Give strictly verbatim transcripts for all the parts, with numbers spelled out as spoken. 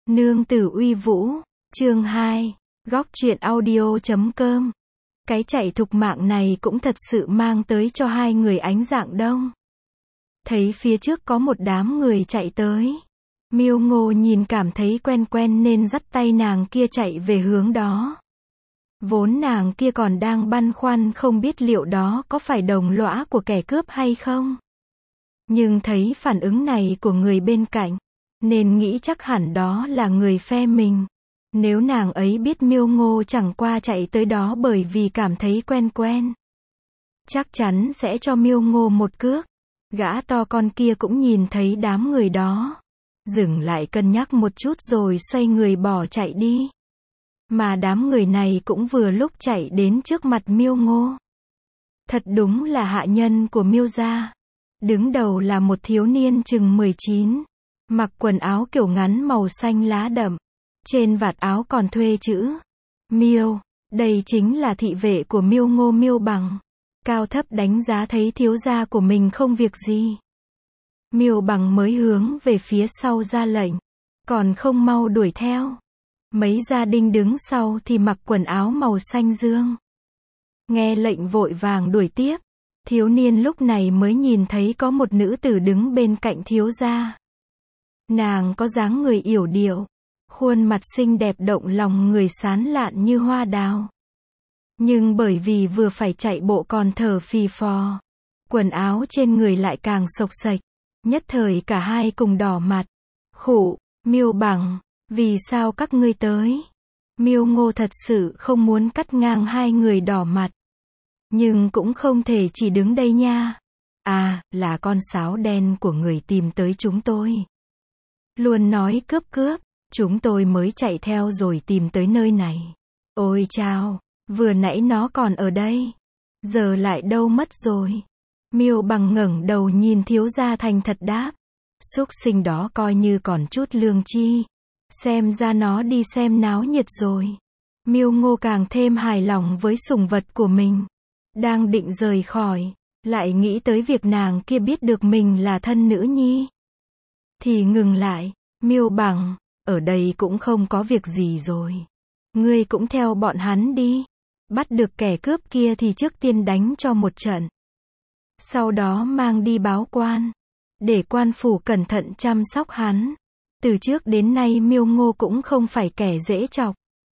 Nương tử uy vũ, chương hai, góc truyện audio chấm com. Cái chạy thục mạng này cũng thật sự mang tới cho hai người ánh dạng đông. Thấy phía trước có một đám người chạy tới. Miêu Ngô nhìn cảm thấy quen quen nên dắt tay nàng kia chạy về hướng đó. Vốn nàng kia còn đang băn khoăn không biết liệu đó có phải đồng lõa của kẻ cướp hay không. Nhưng thấy phản ứng này của người bên cạnh, nên nghĩ chắc hẳn đó là người phe mình. Nếu nàng ấy biết Miêu Ngô chẳng qua chạy tới đó bởi vì cảm thấy quen quen, chắc chắn sẽ cho Miêu Ngô một cước. Gã to con kia cũng nhìn thấy đám người đó, dừng lại cân nhắc một chút rồi xoay người bỏ chạy đi. Mà đám người này cũng vừa lúc chạy đến trước mặt Miêu Ngô. Thật đúng là hạ nhân của Miêu gia. Đứng đầu là một thiếu niên chừng mười chín, mặc quần áo kiểu ngắn màu xanh lá đậm. Trên vạt áo còn thuê chữ Miêu. Đây chính là thị vệ của Miêu Ngô Miêu Bằng. Cao thấp đánh giá thấy thiếu gia của mình không việc gì. Miêu Bằng mới hướng về phía sau ra lệnh, còn không mau đuổi theo. Mấy gia đình đứng sau thì mặc quần áo màu xanh dương. Nghe lệnh vội vàng đuổi tiếp. Thiếu niên lúc này mới nhìn thấy có một nữ tử đứng bên cạnh thiếu gia. Nàng có dáng người yểu điệu, khuôn mặt xinh đẹp động lòng người sán lạn như hoa đào. Nhưng bởi vì vừa phải chạy bộ còn thở phì phò, quần áo trên người lại càng xộc xệch, nhất thời cả hai cùng đỏ mặt. Khụ, Miêu Bằng, vì sao các ngươi tới? Miêu Ngô thật sự không muốn cắt ngang hai người đỏ mặt. Nhưng cũng không thể chỉ đứng đây nha. À, là con sáo đen của người tìm tới chúng tôi. Luôn nói cướp cướp, chúng tôi mới chạy theo rồi tìm tới nơi này. Ôi chao, vừa nãy nó còn ở đây, giờ lại đâu mất rồi? Miêu Bằng ngẩng đầu nhìn thiếu gia thành thật đáp. Súc sinh đó coi như còn chút lương chi. Xem ra nó đi xem náo nhiệt rồi. Miêu Ngô càng thêm hài lòng với sủng vật của mình. Đang định rời khỏi, lại nghĩ tới việc nàng kia biết được mình là thân nữ nhi. Thì ngừng lại. Miêu Bằng, ở đây cũng không có việc gì rồi. Ngươi cũng theo bọn hắn đi. Bắt được kẻ cướp kia thì trước tiên đánh cho một trận. Sau đó mang đi báo quan, để quan phủ cẩn thận chăm sóc hắn. Từ trước đến nay Miêu Ngô cũng không phải kẻ dễ chọc.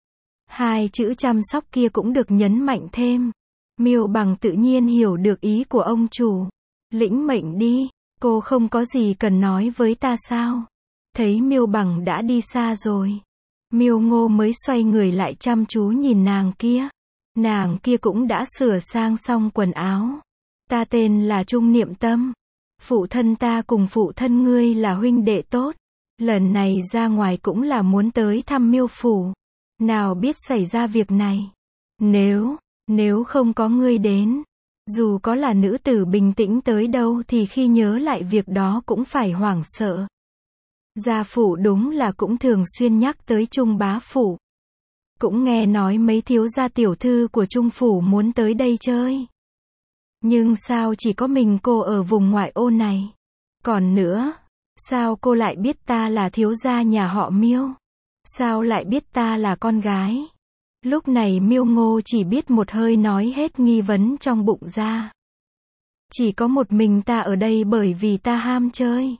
Hai chữ chăm sóc kia cũng được nhấn mạnh thêm. Miêu Bằng tự nhiên hiểu được ý của ông chủ. Lĩnh mệnh đi, cô không có gì cần nói với ta sao? Thấy Miêu Bằng đã đi xa rồi, Miêu Ngô mới xoay người lại chăm chú nhìn nàng kia. Nàng kia cũng đã sửa sang xong quần áo. Ta tên là Trung Niệm Tâm. Phụ thân ta cùng phụ thân ngươi là huynh đệ tốt. Lần này ra ngoài cũng là muốn tới thăm Miêu phủ. Nào biết xảy ra việc này. Nếu, nếu không có ngươi đến, dù có là nữ tử bình tĩnh tới đâu thì khi nhớ lại việc đó cũng phải hoảng sợ. Gia phủ đúng là cũng thường xuyên nhắc tới Trung bá phủ. Cũng nghe nói mấy thiếu gia tiểu thư của Trung phủ muốn tới đây chơi. Nhưng sao chỉ có mình cô ở vùng ngoại ô này? Còn nữa, sao cô lại biết ta là thiếu gia nhà họ Miêu? Sao lại biết ta là con gái? Lúc này Miêu Ngô chỉ biết một hơi nói hết nghi vấn trong bụng ra. Chỉ có một mình ta ở đây bởi vì ta ham chơi.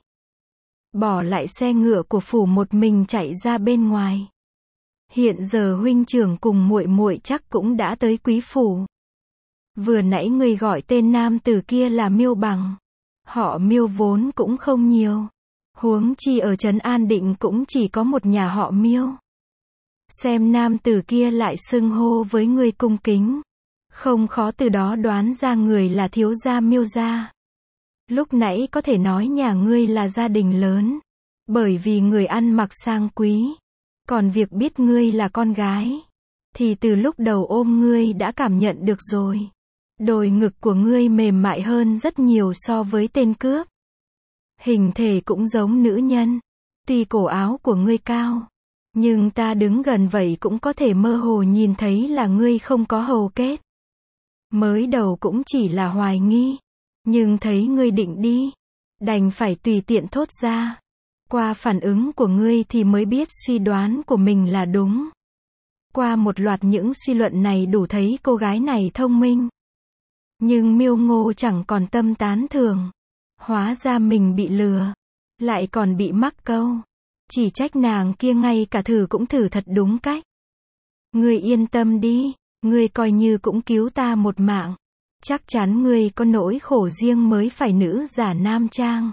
Bỏ lại xe ngựa của phủ một mình chạy ra bên ngoài. Hiện giờ huynh trưởng cùng muội muội chắc cũng đã tới quý phủ. Vừa nãy người gọi tên nam tử kia là Miêu Bằng. Họ Miêu vốn cũng không nhiều. Huống chi ở trấn An Định cũng chỉ có một nhà họ Miêu. Xem nam tử kia lại xưng hô với người cung kính, không khó từ đó đoán ra người là thiếu gia Miêu gia. Lúc nãy có thể nói nhà ngươi là gia đình lớn, bởi vì người ăn mặc sang quý. Còn việc biết ngươi là con gái, thì từ lúc đầu ôm ngươi đã cảm nhận được rồi. Đồi ngực của ngươi mềm mại hơn rất nhiều so với tên cướp. Hình thể cũng giống nữ nhân. Tuy cổ áo của ngươi cao, nhưng ta đứng gần vậy cũng có thể mơ hồ nhìn thấy là ngươi không có hầu kết. Mới đầu cũng chỉ là hoài nghi, nhưng thấy ngươi định đi, đành phải tùy tiện thốt ra. Qua phản ứng của ngươi thì mới biết suy đoán của mình là đúng. Qua một loạt những suy luận này đủ thấy cô gái này thông minh. Nhưng Miêu Ngô chẳng còn tâm tán thưởng. Hóa ra mình bị lừa. Lại còn bị mắc câu. Chỉ trách nàng kia ngay cả thử cũng thử thật đúng cách. Ngươi yên tâm đi. Ngươi coi như cũng cứu ta một mạng. Chắc chắn ngươi có nỗi khổ riêng mới phải nữ giả nam trang.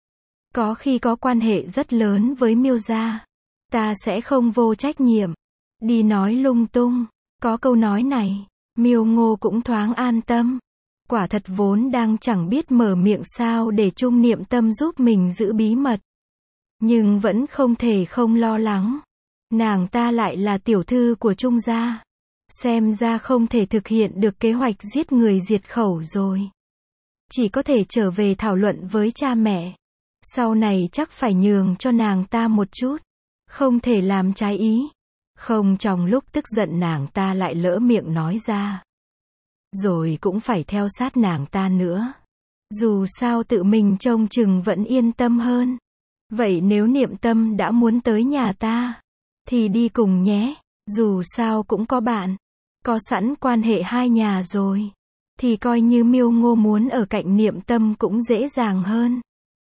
Có khi có quan hệ rất lớn với Miêu gia. Ta sẽ không vô trách nhiệm. Đi nói lung tung. Có câu nói này, Miêu Ngô cũng thoáng an tâm. Quả thật vốn đang chẳng biết mở miệng sao để Trung Niệm Tâm giúp mình giữ bí mật. Nhưng vẫn không thể không lo lắng. Nàng ta lại là tiểu thư của Trung gia. Xem ra không thể thực hiện được kế hoạch giết người diệt khẩu rồi. Chỉ có thể trở về thảo luận với cha mẹ. Sau này chắc phải nhường cho nàng ta một chút. Không thể làm trái ý. Không trong lúc tức giận nàng ta lại lỡ miệng nói ra. Rồi cũng phải theo sát nàng ta nữa. Dù sao tự mình trông chừng vẫn yên tâm hơn. Vậy nếu Niệm Tâm đã muốn tới nhà ta, thì đi cùng nhé. Dù sao cũng có bạn. Có sẵn quan hệ hai nhà rồi. Thì coi như Miêu Ngô muốn ở cạnh Niệm Tâm cũng dễ dàng hơn.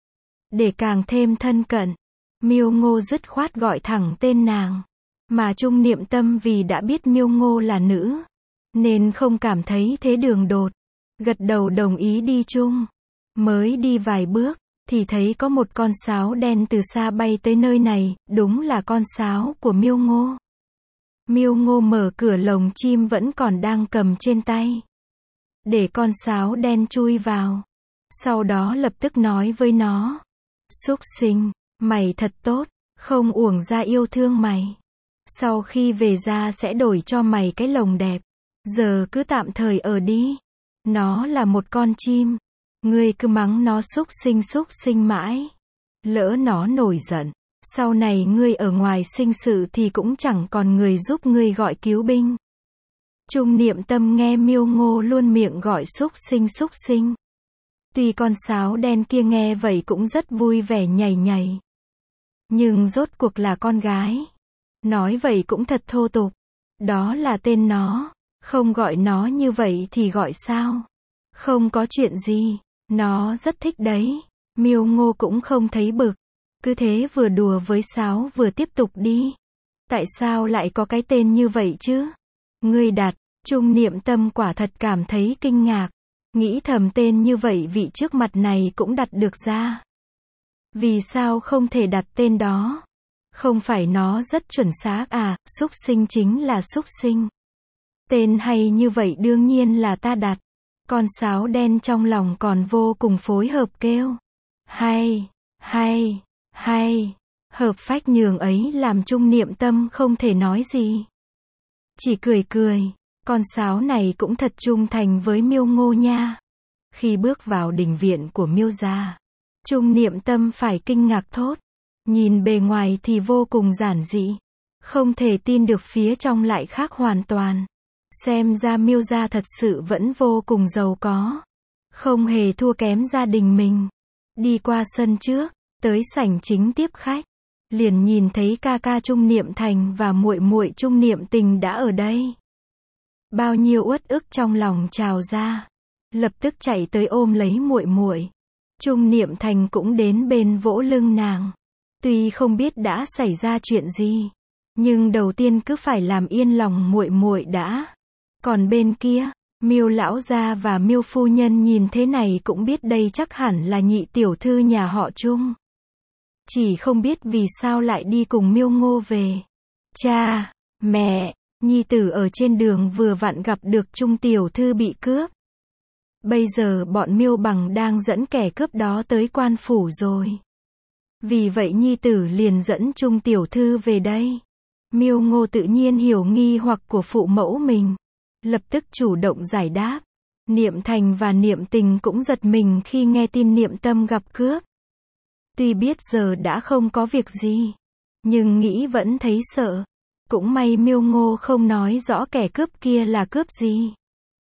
Để càng thêm thân cận, Miêu Ngô dứt khoát gọi thẳng tên nàng. Mà Trung Niệm Tâm vì đã biết Miêu Ngô là nữ, nên không cảm thấy thế đường đột. Gật đầu đồng ý đi chung. Mới đi vài bước, thì thấy có một con sáo đen từ xa bay tới nơi này, đúng là con sáo của Miêu Ngô. Miêu Ngô mở cửa lồng chim vẫn còn đang cầm trên tay. Để con sáo đen chui vào. Sau đó lập tức nói với nó. Súc sinh, mày thật tốt, không uổng ra yêu thương mày. Sau khi về ra sẽ đổi cho mày cái lồng đẹp. Giờ cứ tạm thời ở đi. Nó là một con chim. Ngươi cứ mắng nó súc sinh súc sinh mãi. Lỡ nó nổi giận. Sau này ngươi ở ngoài sinh sự thì cũng chẳng còn người giúp ngươi gọi cứu binh. Trung Niệm Tâm nghe Miêu Ngô luôn miệng gọi súc sinh súc sinh. Tuy con sáo đen kia nghe vậy cũng rất vui vẻ nhảy nhảy. Nhưng rốt cuộc là con gái. Nói vậy cũng thật thô tục. Đó là tên nó. Không gọi nó như vậy thì gọi sao? Không có chuyện gì. Nó rất thích đấy. Miêu Ngô cũng không thấy bực. Cứ thế vừa đùa với sáo vừa tiếp tục đi. Tại sao lại có cái tên như vậy chứ? Ngươi đặt. Trung Niệm Tâm quả thật cảm thấy kinh ngạc. Nghĩ thầm tên như vậy vị trước mặt này cũng đặt được ra. Vì sao không thể đặt tên đó? Không phải nó rất chuẩn xác à? Súc sinh chính là súc sinh. Tên hay như vậy đương nhiên là ta đặt. Con sáo đen trong lòng còn vô cùng phối hợp kêu. Hay, hay, hay. Hợp phách nhường ấy làm Trung Niệm Tâm không thể nói gì. Chỉ cười cười. Con sáo này cũng thật trung thành với Miêu Ngô nha. Khi bước vào đình viện của Miêu gia, Trung Niệm Tâm phải kinh ngạc thốt. Nhìn bề ngoài thì vô cùng giản dị. Không thể tin được phía trong lại khác hoàn toàn. Xem ra Miêu gia thật sự vẫn vô cùng giàu có. Không hề thua kém gia đình mình. Đi qua sân trước, tới sảnh chính tiếp khách. Liền nhìn thấy ca ca Trung Niệm Thành và muội muội Trung Niệm Tình đã ở đây. Bao nhiêu uất ức trong lòng trào ra. Lập tức chạy tới ôm lấy muội muội. Trung Niệm Thành cũng đến bên vỗ lưng nàng. Tuy không biết đã xảy ra chuyện gì, nhưng đầu tiên cứ phải làm yên lòng muội muội đã. Còn bên kia, Miêu lão gia và Miêu phu nhân nhìn thế này cũng biết đây chắc hẳn là nhị tiểu thư nhà họ Trung. Chỉ không biết vì sao lại đi cùng Miêu Ngô về. Cha, mẹ, nhi tử ở trên đường vừa vặn gặp được Trung tiểu thư bị cướp. Bây giờ bọn Miêu Bằng đang dẫn kẻ cướp đó tới quan phủ rồi. Vì vậy nhi tử liền dẫn Trung tiểu thư về đây. Miêu Ngô tự nhiên hiểu nghi hoặc của phụ mẫu mình. Lập tức chủ động giải đáp. Niệm Thành và Niệm Tình cũng giật mình khi nghe tin Niệm Tâm gặp cướp. Tuy biết giờ đã không có việc gì, nhưng nghĩ vẫn thấy sợ. Cũng may Miêu Ngô không nói rõ kẻ cướp kia là cướp gì.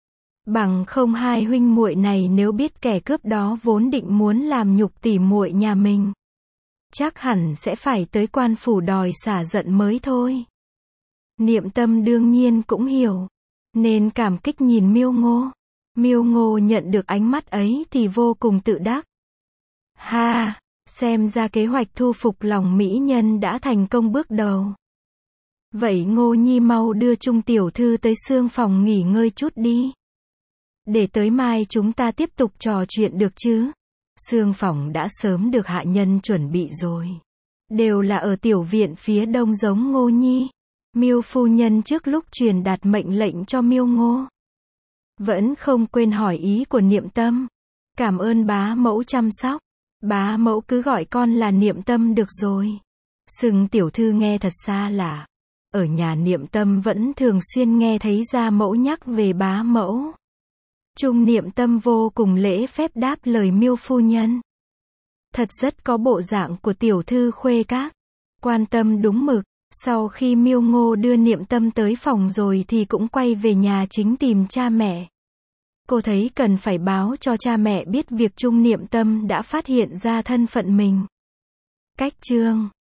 Bằng không hai huynh muội này nếu biết kẻ cướp đó vốn định muốn làm nhục tỉ muội nhà mình, chắc hẳn sẽ phải tới quan phủ đòi xả giận mới thôi. Niệm Tâm đương nhiên cũng hiểu, nên cảm kích nhìn Miêu Ngô. Miêu Ngô nhận được ánh mắt ấy thì vô cùng tự đắc. Ha, xem ra kế hoạch thu phục lòng mỹ nhân đã thành công bước đầu. Vậy Ngô Nhi mau đưa Trung tiểu thư tới xương phòng nghỉ ngơi chút đi. Để tới mai chúng ta tiếp tục trò chuyện được chứ? Xương phòng đã sớm được hạ nhân chuẩn bị rồi. Đều là ở tiểu viện phía đông giống Ngô Nhi. Miêu phu nhân trước lúc truyền đạt mệnh lệnh cho Miêu Ngô, vẫn không quên hỏi ý của Niệm Tâm. Cảm ơn bá mẫu chăm sóc. Bá mẫu cứ gọi con là Niệm Tâm được rồi. Xưng tiểu thư nghe thật xa lạ. Ở nhà Niệm Tâm vẫn thường xuyên nghe thấy gia mẫu nhắc về bá mẫu. Trung Niệm Tâm vô cùng lễ phép đáp lời Miêu phu nhân. Thật rất có bộ dạng của tiểu thư khuê các. Quan tâm đúng mực. Sau khi Miêu Ngô đưa Niệm Tâm tới phòng rồi thì cũng quay về nhà chính tìm cha mẹ. Cô thấy cần phải báo cho cha mẹ biết việc Trung Niệm Tâm đã phát hiện ra thân phận mình. Cách chương